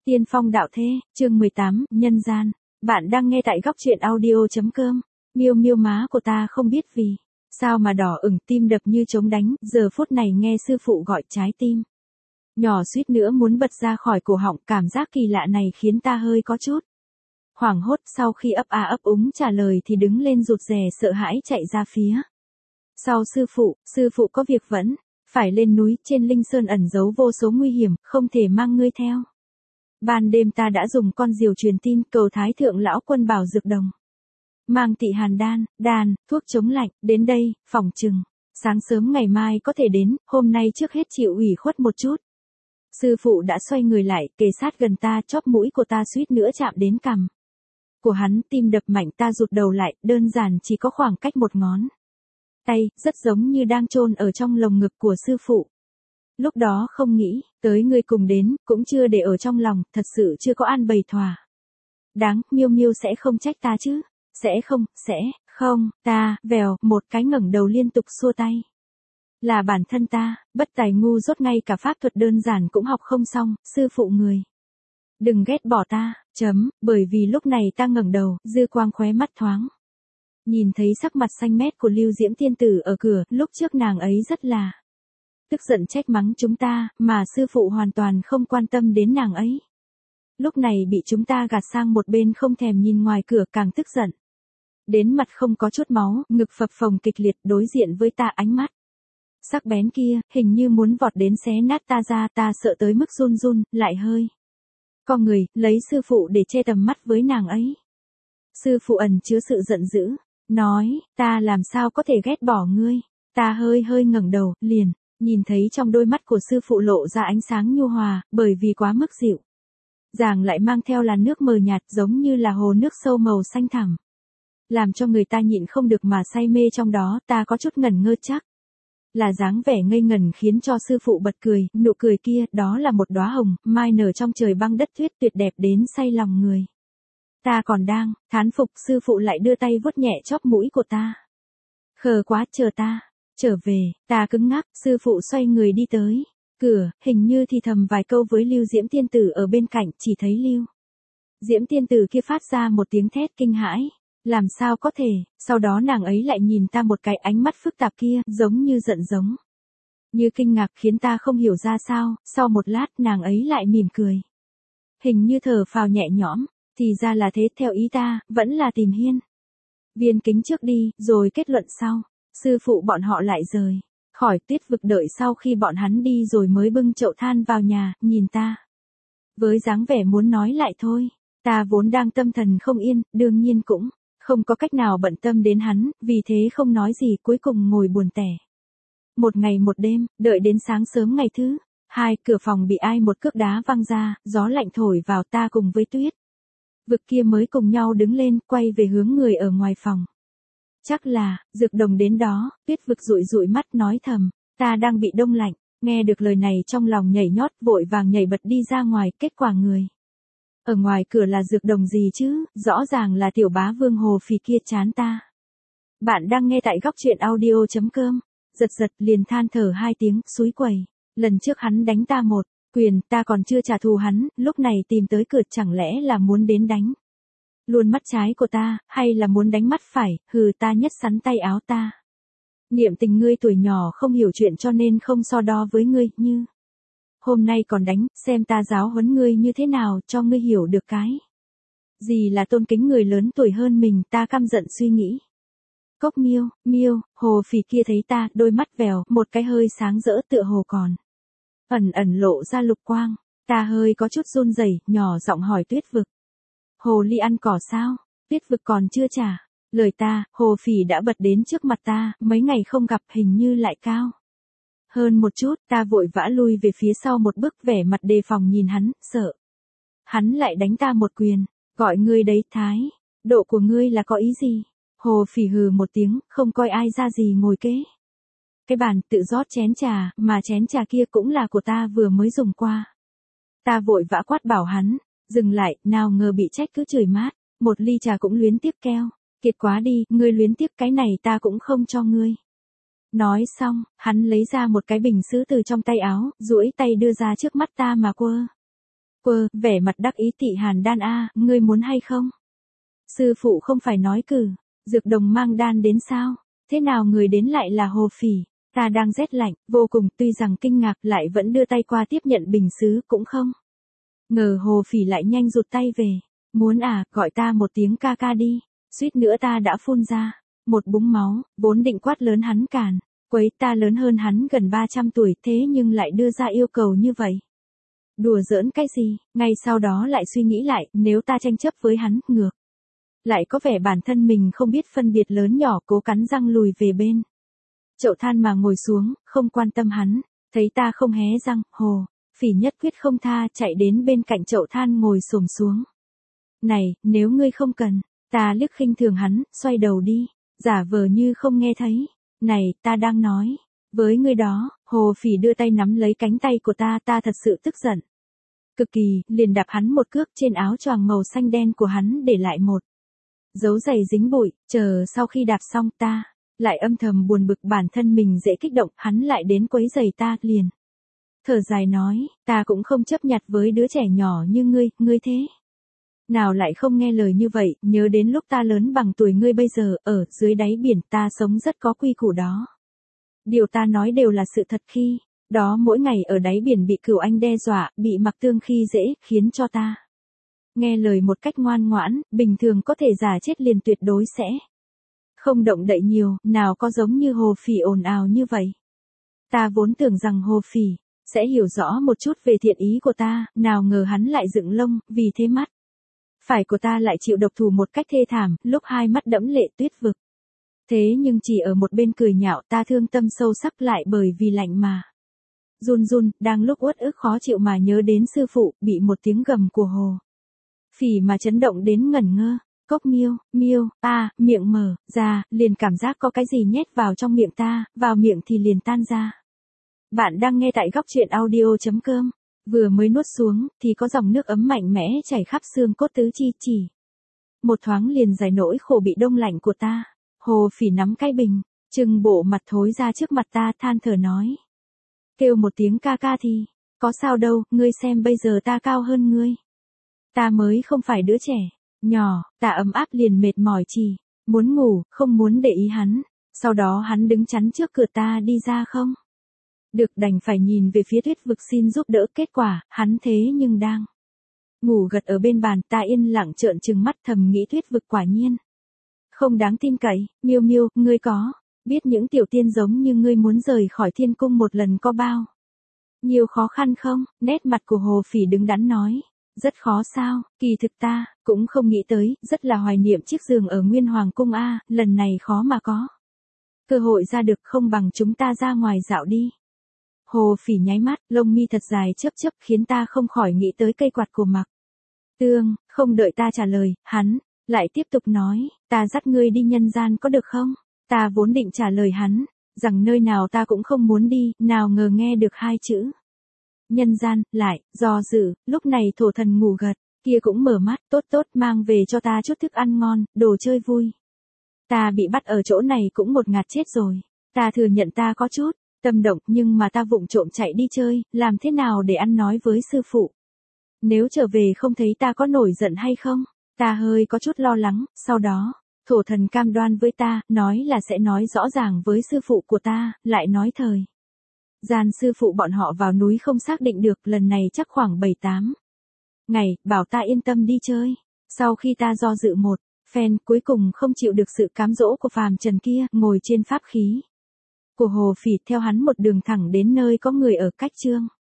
Tiên phong đạo thế, chương 18, nhân gian. Bạn đang nghe tại góc truyện audio.com. Miêu miêu má của ta không biết vì sao mà đỏ ửng, tim đập như trống đánh, giờ phút này nghe sư phụ gọi trái tim nhỏ suýt nữa muốn bật ra khỏi cổ họng. Cảm giác kỳ lạ này khiến ta hơi có chút hoảng hốt. Sau khi ấp a ấp úng trả lời thì đứng lên rụt rè sợ hãi chạy ra phía sau sư phụ có việc vẫn phải lên núi, trên Linh Sơn ẩn giấu vô số nguy hiểm, không thể mang ngươi theo. Ban đêm ta đã dùng con diều truyền tin, cầu Thái Thượng Lão Quân bảo dược đồng mang Tị Hàn đan, thuốc chống lạnh, đến đây, phỏng chừng sáng sớm ngày mai có thể đến, hôm nay trước hết chịu ủy khuất một chút. Sư phụ đã xoay người lại, kề sát gần ta, chóp mũi của ta suýt nữa chạm đến cằm của hắn, tim đập mạnh. Ta rụt đầu lại, đơn giản chỉ có khoảng cách một ngón tay, rất giống như đang chôn ở trong lồng ngực của sư phụ. Lúc đó không nghĩ tới ngươi cùng đến, cũng chưa để ở trong lòng, thật sự chưa có an bày thỏa đáng. Miêu miêu sẽ không trách ta chứ? Sẽ không. Ta vèo một cái ngẩng đầu liên tục xua tay. Là bản thân ta, bất tài ngu dốt, ngay cả pháp thuật đơn giản cũng học không xong. Sư phụ người đừng ghét bỏ ta, bởi vì lúc này ta ngẩng đầu, dư quang khóe mắt thoáng nhìn thấy sắc mặt xanh mét của Lưu Diễm tiên tử ở cửa. Lúc trước nàng ấy rất là tức giận trách mắng chúng ta, mà sư phụ hoàn toàn không quan tâm đến nàng ấy. Lúc này bị chúng ta gạt sang một bên, không thèm nhìn ngoài cửa, càng tức giận đến mặt không có chút máu, ngực phập phồng kịch liệt, đối diện với ta, ánh mắt sắc bén kia, hình như muốn vọt đến xé nát ta ra. Ta sợ tới mức run, lại hơi co người, lấy sư phụ để che tầm mắt với nàng ấy. Sư phụ ẩn chứa sự giận dữ, nói, ta làm sao có thể ghét bỏ ngươi. Ta hơi ngẩng đầu, liền nhìn thấy trong đôi mắt của sư phụ lộ ra ánh sáng nhu hòa, bởi vì quá mức dịu dàng lại mang theo làn nước mờ nhạt, giống như là hồ nước sâu màu xanh thẳm, làm cho người ta nhịn không được mà say mê trong đó. Ta có chút ngẩn ngơ, chắc là dáng vẻ ngây ngần khiến cho sư phụ bật cười. Nụ cười kia, đó là một đóa hồng mai nở trong trời băng đất tuyết, tuyệt đẹp đến say lòng người. Ta còn đang thán phục, sư phụ lại đưa tay vuốt nhẹ chóp mũi của ta. Khờ quá, chờ ta trở về. Ta cứng ngắc. Sư phụ xoay người đi tới cửa, hình như thì thầm vài câu với Lưu Diễm tiên tử ở bên cạnh. Chỉ thấy Lưu Diễm tiên tử kia phát ra một tiếng thét kinh hãi. Làm sao có thể? Sau đó nàng ấy lại nhìn ta một cái, ánh mắt phức tạp kia, giống như giận, giống như kinh ngạc, khiến ta không hiểu ra sao. Sau một lát nàng ấy lại mỉm cười, hình như thở phào nhẹ nhõm. Thì ra là thế, theo ý ta, vẫn là tìm hiên viên kính trước đi, rồi kết luận sau. Sư phụ bọn họ lại rời khỏi Tuyết Vực, đợi sau khi bọn hắn đi rồi mới bưng chậu than vào nhà, nhìn ta với dáng vẻ muốn nói lại thôi. Ta vốn đang tâm thần không yên, đương nhiên cũng không có cách nào bận tâm đến hắn, vì thế không nói gì, cuối cùng ngồi buồn tẻ một ngày một đêm, đợi đến sáng sớm ngày thứ hai, cửa phòng bị ai một cước đá văng ra, gió lạnh thổi vào. Ta cùng với Tuyết Vực kia mới cùng nhau đứng lên, quay về hướng người ở ngoài phòng. Chắc là dược đồng đến đó. Tuyết Vực dụi mắt nói thầm, ta đang bị đông lạnh. Nghe được lời này trong lòng nhảy nhót, vội vàng nhảy bật đi ra ngoài. Kết quả người ở ngoài cửa là dược đồng gì chứ, rõ ràng là tiểu bá vương Hồ Phì kia. Chán ta. Bạn đang nghe tại góc truyện audio.com. Giật liền than thở hai tiếng, xúi quẩy. Lần trước hắn đánh ta một quyền, ta còn chưa trả thù hắn, lúc này tìm tới cửa, chẳng lẽ là muốn đến đánh luôn mắt trái của ta, hay là muốn đánh mắt phải? Hừ, ta nhất sắn tay áo. Ta niệm tình ngươi tuổi nhỏ không hiểu chuyện, cho nên không so đo với ngươi, như hôm nay còn đánh, xem ta giáo huấn ngươi như thế nào, cho ngươi hiểu được cái gì là tôn kính người lớn tuổi hơn mình. Ta căm giận suy nghĩ. Cốc miêu, Hồ Phì kia thấy ta, đôi mắt vèo một cái hơi sáng rỡ, tựa hồ còn ẩn lộ ra lục quang. Ta hơi có chút run rẩy, nhỏ giọng hỏi Tuyết Vực, Hồ ly ăn cỏ sao? Tuyết Vực còn chưa trả lời ta, Hồ Phì đã bật đến trước mặt ta. Mấy ngày không gặp, hình như lại cao hơn một chút. Ta vội vã lui về phía sau một bước, vẻ mặt đề phòng nhìn hắn, sợ hắn lại đánh ta một quyền. Gọi ngươi đấy, thái độ của ngươi là có ý gì? Hồ Phì hừ một tiếng, không coi ai ra gì, ngồi kế cái bàn, tự rót chén trà, mà chén trà kia cũng là của ta, vừa mới dùng qua. Ta vội vã quát bảo hắn dừng lại, nào ngờ bị trách cứ chửi mát. Một ly trà cũng luyến tiếc keo kiệt quá đi, ngươi luyến tiếc cái này ta cũng không cho ngươi. Nói xong, hắn lấy ra một cái bình sứ từ trong tay áo, duỗi tay đưa ra trước mắt ta mà quơ vẻ mặt đắc ý Tị Hàn đan a, ngươi muốn hay không? Sư phụ không phải nói cử, dược đồng mang đan đến sao? Thế nào người đến lại là Hồ Phỉ? Ta đang rét lạnh, vô cùng, tuy rằng kinh ngạc lại vẫn đưa tay qua tiếp nhận bình sứ cũng không. Ngờ Hồ Phỉ lại nhanh rụt tay về. Muốn à, gọi ta một tiếng ca ca đi. Suýt nữa ta đã phun ra một búng máu, vốn định quát lớn hắn cản. Quấy, ta lớn hơn hắn gần 300 tuổi thế nhưng lại đưa ra yêu cầu như vậy. Đùa giỡn cái gì, ngay sau đó lại suy nghĩ lại, nếu ta tranh chấp với hắn, ngược. Lại có vẻ bản thân mình không biết phân biệt lớn nhỏ, cố cắn răng lùi về bên chậu than mà ngồi xuống, không quan tâm hắn. Thấy ta không hé răng, Hồ Phỉ nhất quyết không tha, chạy đến bên cạnh chậu than ngồi xổm xuống. Này, nếu ngươi không cần, ta liếc khinh thường hắn, xoay đầu đi, giả vờ như không nghe thấy. Này, ta đang nói với ngươi đó. Hồ Phỉ đưa tay nắm lấy cánh tay của ta thật sự tức giận. Cực kỳ, liền đạp hắn một cước, trên áo choàng màu xanh đen của hắn để lại một dấu giày dính bụi. Chờ sau khi đạp xong ta lại âm thầm buồn bực bản thân mình dễ kích động, hắn lại đến quấy giày ta, liền thở dài nói, ta cũng không chấp nhặt với đứa trẻ nhỏ như ngươi thế nào lại không nghe lời như vậy, nhớ đến lúc ta lớn bằng tuổi ngươi bây giờ, ở dưới đáy biển ta sống rất có quy củ đó. Điều ta nói đều là sự thật, khi đó mỗi ngày ở đáy biển bị Cửu Anh đe dọa, bị Mặc Tương khi dễ, khiến cho ta nghe lời một cách ngoan ngoãn, bình thường có thể giả chết liền tuyệt đối sẽ không động đậy nhiều, nào có giống như Hồ Phỉ ồn ào như vậy. Ta vốn tưởng rằng Hồ Phỉ sẽ hiểu rõ một chút về thiện ý của ta, nào ngờ hắn lại dựng lông, vì thế mắt phải của ta lại chịu độc thủ một cách thê thảm, lúc hai mắt đẫm lệ tuyết vực. Thế nhưng chỉ ở một bên cười nhạo, ta thương tâm sâu sắc lại bởi vì lạnh mà run run, đang lúc uất ức khó chịu mà nhớ đến sư phụ, bị một tiếng gầm của Hồ Phỉ mà chấn động đến ngẩn ngơ. Cốc miêu, miệng mở ra, liền cảm giác có cái gì nhét vào trong miệng ta, vào miệng thì liền tan ra. Bạn đang nghe tại goctruyện.audio.com. Vừa mới nuốt xuống, thì có dòng nước ấm mạnh mẽ chảy khắp xương cốt tứ chi, chỉ một thoáng liền giải nỗi khổ bị đông lạnh của ta. Hồ Phỉ nắm cái bình, trừng bộ mặt thối ra trước mặt ta, than thở nói. Kêu một tiếng ca ca thì, có sao đâu, ngươi xem bây giờ ta cao hơn ngươi. Ta mới không phải đứa trẻ nhỏ, ta ấm áp liền mệt mỏi chỉ muốn ngủ, không muốn để ý hắn. Sau đó hắn đứng chắn trước cửa ta đi ra không được, đành phải nhìn về phía Tuyết Vực xin giúp đỡ. Kết quả, hắn thế nhưng đang ngủ gật ở bên bàn. Ta yên lặng trợn trừng mắt, thầm nghĩ Tuyết Vực quả nhiên không đáng tin cậy. Miêu, ngươi có biết những tiểu tiên giống như ngươi muốn rời khỏi thiên cung một lần có bao nhiêu khó khăn không? Nét mặt của Hồ Phỉ đứng đắn nói. Rất khó sao? Kỳ thực ta cũng không nghĩ tới, rất là hoài niệm chiếc giường ở Nguyên Hoàng cung a, lần này khó mà có cơ hội ra được, không bằng chúng ta ra ngoài dạo đi. Hồ Phỉ nháy mắt, lông mi thật dài chớp khiến ta không khỏi nghĩ tới cây quạt của Mặc Tương. Không đợi ta trả lời, hắn lại tiếp tục nói, ta dắt ngươi đi nhân gian có được không? Ta vốn định trả lời hắn rằng nơi nào ta cũng không muốn đi, nào ngờ nghe được hai chữ nhân gian, lại do dự. Lúc này Thổ Thần ngủ gật kia cũng mở mắt. Tốt, mang về cho ta chút thức ăn ngon, đồ chơi vui. Ta bị bắt ở chỗ này cũng một ngạt chết rồi. Ta thừa nhận ta có chút tâm động, nhưng mà ta vụng trộm chạy đi chơi, làm thế nào để ăn nói với sư phụ? Nếu trở về không thấy ta có nổi giận hay không? Ta hơi có chút lo lắng. Sau đó Thổ Thần cam đoan với ta, nói là sẽ nói rõ ràng với sư phụ của ta, lại nói thời gian sư phụ bọn họ vào núi không xác định được, lần này chắc khoảng 7-8 ngày, bảo ta yên tâm đi chơi. Sau khi ta do dự một phen, cuối cùng không chịu được sự cám dỗ của phàm trần kia, ngồi trên pháp khí của Hồ Phỉ, theo hắn một đường thẳng đến nơi có người ở cách Trương